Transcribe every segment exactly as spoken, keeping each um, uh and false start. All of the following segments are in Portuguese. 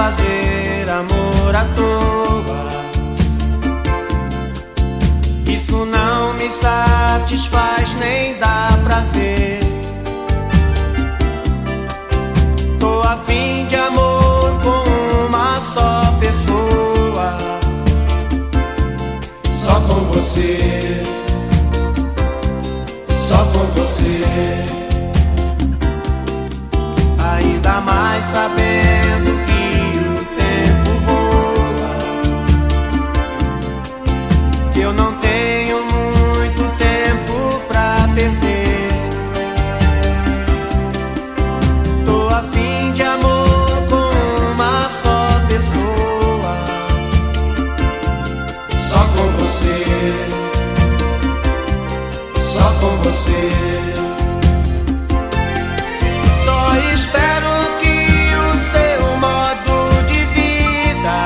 fazer amor à toa. Isso não me satisfaz nem dá prazer. Tô a fim de amor com uma só pessoa. Só com você, só com você. Ainda mais sabendo que o tempo voa, que eu não tenho muito tempo pra perder. Tô a fim de amor com uma só pessoa. Só com você, só com você. Só espero que o seu modo de vida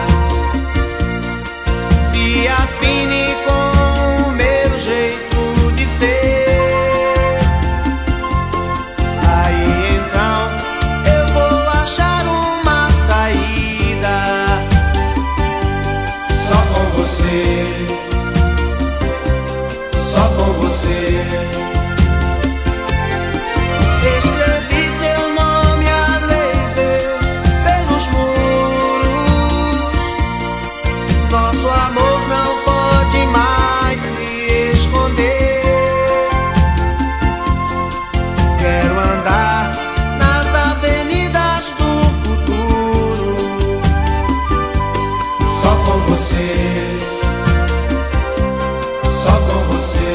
se afine com o meu jeito de ser. Aí então eu vou achar uma saída. Só com você, só com você. Escrevi seu nome a laser pelos muros. Nosso amor não pode mais se esconder. Quero andar nas avenidas do futuro. Só com você, só com você.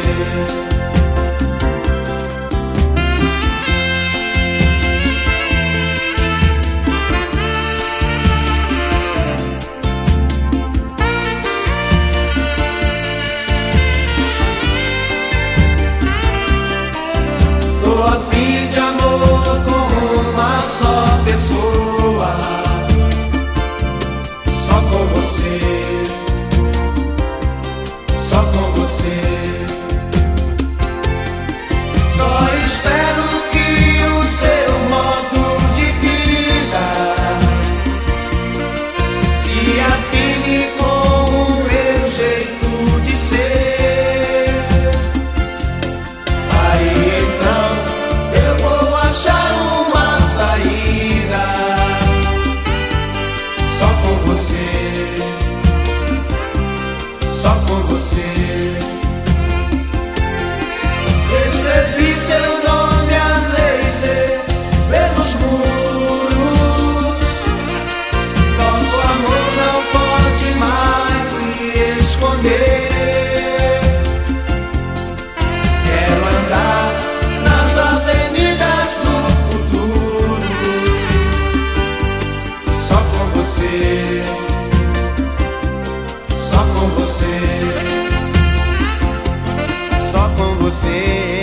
Tô a fim de amor com uma só pessoa. Só com você, só com você. Só espero que o seu modo de vida se afine com o meu jeito de ser. Aí então eu vou achar uma saída. Só com você, só com você. Escrevi seu nome a laser pelos muros. Nosso amor não pode mais se esconder. Quero andar nas avenidas do futuro. Só com você, só com você. Só com você.